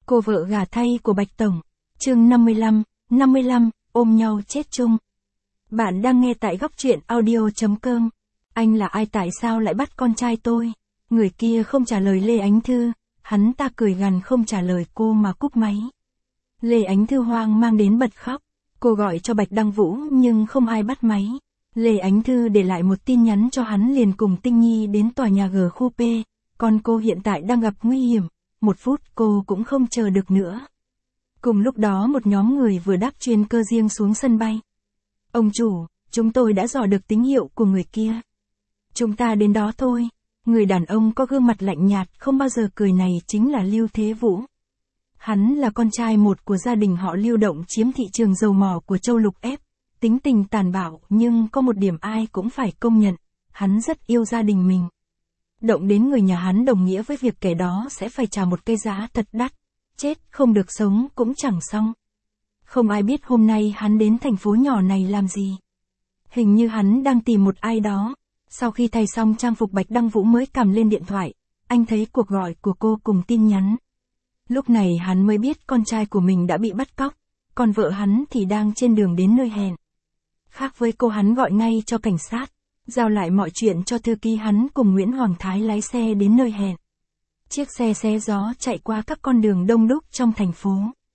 Cô vợ gả thay của Bạch Tổng. Chương 55, ôm nhau chết chung. Bạn đang nghe tại góc truyện audio.com. Anh là ai, tại sao lại bắt con trai tôi? Người kia không trả lời Lê Ánh Thư, hắn ta cười gằn không trả lời cô mà cúp máy. Lê Ánh Thư hoang mang đến bật khóc. Cô gọi cho Bạch Đăng Vũ nhưng không ai bắt máy. Lê Ánh Thư để lại một tin nhắn cho hắn liền cùng Tinh Nhi đến tòa nhà G khu P. Con cô hiện tại đang gặp nguy hiểm. 1 phút cô cũng không chờ được nữa. Cùng lúc đó một nhóm người vừa đáp chuyên cơ riêng xuống sân bay. Ông chủ, chúng tôi đã dò được tín hiệu của người kia. Chúng ta đến đó thôi. Người đàn ông có gương mặt lạnh nhạt không bao giờ cười này chính là Lưu Thế Vũ. Hắn là con trai một của gia đình họ Lưu động chiếm thị trường dầu mỏ của Châu Lục Ép. Tính tình tàn bạo nhưng có một điểm ai cũng phải công nhận, hắn rất yêu gia đình mình. Động đến người nhà hắn đồng nghĩa với việc kẻ đó sẽ phải trả một cái giá thật đắt. Chết không được sống cũng chẳng xong. Không ai biết hôm nay hắn đến thành phố nhỏ này làm gì. Hình như hắn đang tìm một ai đó. Sau khi thay xong trang phục Bạch Đăng Vũ mới cầm lên điện thoại, anh thấy cuộc gọi của cô cùng tin nhắn. Lúc này hắn mới biết con trai của mình đã bị bắt cóc, còn vợ hắn thì đang trên đường đến nơi hẹn. Khác với cô, hắn gọi ngay cho cảnh sát, giao lại mọi chuyện cho thư ký hắn cùng Nguyễn Hoàng Thái lái xe đến nơi hẹn. Chiếc xe xé gió chạy qua các con đường đông đúc trong thành phố.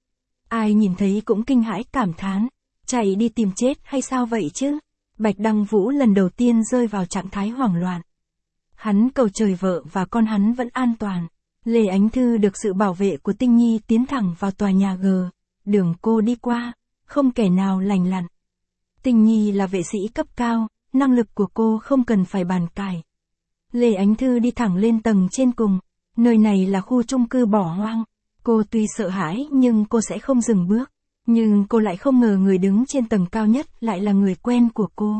Ai nhìn thấy cũng kinh hãi cảm thán, chạy đi tìm chết hay sao vậy chứ? Bạch Đăng Vũ lần đầu tiên rơi vào trạng thái hoảng loạn. Hắn cầu trời vợ và con hắn vẫn an toàn. Lê Ánh Thư được sự bảo vệ của Tinh Nhi tiến thẳng vào tòa nhà G. Đường cô đi qua, không kẻ nào lành lặn. Tinh Nhi là vệ sĩ cấp cao, năng lực của cô không cần phải bàn cãi. Lê Ánh Thư đi thẳng lên tầng trên cùng. Nơi này là khu chung cư bỏ hoang. Cô tuy sợ hãi nhưng cô sẽ không dừng bước. Nhưng cô lại không ngờ người đứng trên tầng cao nhất lại là người quen của cô.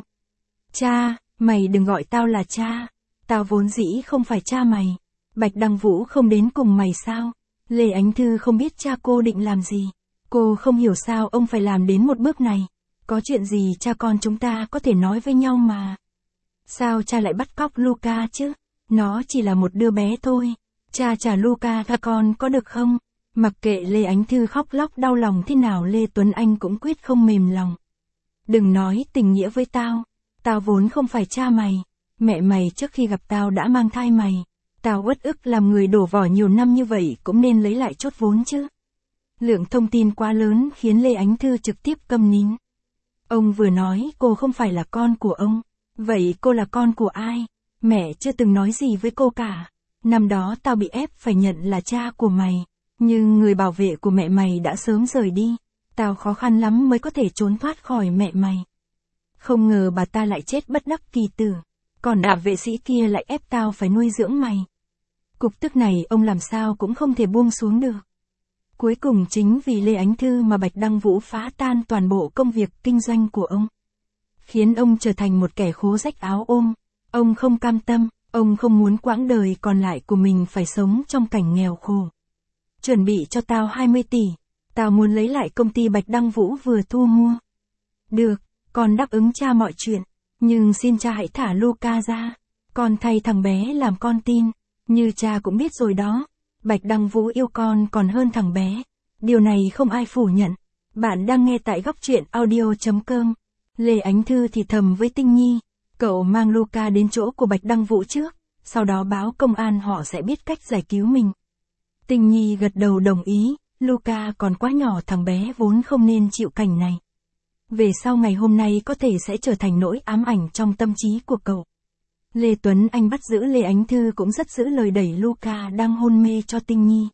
Cha, mày đừng gọi tao là cha. Tao vốn dĩ không phải cha mày. Bạch Đăng Vũ không đến cùng mày sao? Lê Ánh Thư không biết cha cô định làm gì. Cô không hiểu sao ông phải làm đến một bước này. Có chuyện gì cha con chúng ta có thể nói với nhau mà. Sao cha lại bắt cóc Luca chứ? Nó chỉ là một đứa bé thôi. Cha trả Luca cho con có được không? Mặc kệ Lê Ánh Thư khóc lóc đau lòng thế nào, Lê Tuấn Anh cũng quyết không mềm lòng. Đừng nói tình nghĩa với tao. Tao vốn không phải cha mày. Mẹ mày trước khi gặp tao đã mang thai mày. Tao uất ức làm người đổ vỏ nhiều năm như vậy cũng nên lấy lại chút vốn chứ. Lượng thông tin quá lớn khiến Lê Ánh Thư trực tiếp câm nín. Ông vừa nói cô không phải là con của ông. Vậy cô là con của ai? Mẹ chưa từng nói gì với cô cả. Năm đó tao bị ép phải nhận là cha của mày. Nhưng người bảo vệ của mẹ mày đã sớm rời đi. Tao khó khăn lắm mới có thể trốn thoát khỏi mẹ mày. Không ngờ bà ta lại chết bất đắc kỳ tử. Còn vệ sĩ kia lại ép tao phải nuôi dưỡng mày. Cục tức này ông làm sao cũng không thể buông xuống được. Cuối cùng chính vì Lê Ánh Thư mà Bạch Đăng Vũ phá tan toàn bộ công việc kinh doanh của ông. Khiến ông trở thành một kẻ khố rách áo ôm. Ông không cam tâm, ông không muốn quãng đời còn lại của mình phải sống trong cảnh nghèo khổ. Chuẩn bị cho tao 20 tỷ. Tao muốn lấy lại công ty Bạch Đăng Vũ vừa thu mua. Được, con đáp ứng cha mọi chuyện. Nhưng xin cha hãy thả Luca ra. Con thay thằng bé làm con tin. Như cha cũng biết rồi đó. Bạch Đăng Vũ yêu con còn hơn thằng bé. Điều này không ai phủ nhận. Bạn đang nghe tại góc truyện audio.com. Lê Ánh Thư thì thầm với Tinh Nhi. Cậu mang Luca đến chỗ của Bạch Đăng Vũ trước. Sau đó báo công an, họ sẽ biết cách giải cứu mình. Tinh Nhi gật đầu đồng ý. Luca còn quá nhỏ, thằng bé vốn không nên chịu cảnh này. Về sau ngày hôm nay có thể sẽ trở thành nỗi ám ảnh trong tâm trí của cậu. Lê Tuấn Anh bắt giữ Lê Ánh Thư cũng rất giữ lời đẩy Luca đang hôn mê cho Tinh Nhi.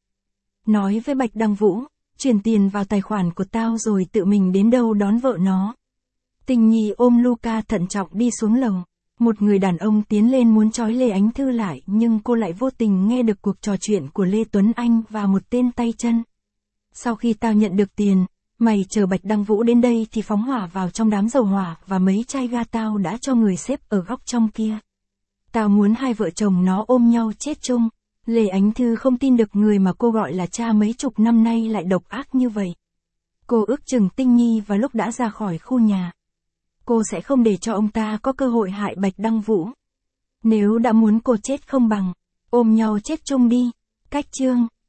Nói với Bạch Đăng Vũ, chuyển tiền vào tài khoản của tao rồi tự mình đến đâu đón vợ nó. Tinh Nhi ôm Luca thận trọng đi xuống lầu. Một người đàn ông tiến lên muốn trói Lê Ánh Thư lại nhưng cô lại vô tình nghe được cuộc trò chuyện của Lê Tuấn Anh và một tên tay chân. Sau khi tao nhận được tiền, mày chờ Bạch Đăng Vũ đến đây thì phóng hỏa vào trong đám dầu hỏa và mấy chai ga tao đã cho người xếp ở góc trong kia. Tao muốn hai vợ chồng nó ôm nhau chết chung. Lê Ánh Thư không tin được người mà cô gọi là cha mấy chục năm nay lại độc ác như vậy. Cô ước chừng Tinh Nhi và lúc đã ra khỏi khu nhà. Cô sẽ không để cho ông ta có cơ hội hại Bạch Đăng Vũ. Nếu đã muốn cô chết không bằng ôm nhau chết chung đi. Cách chương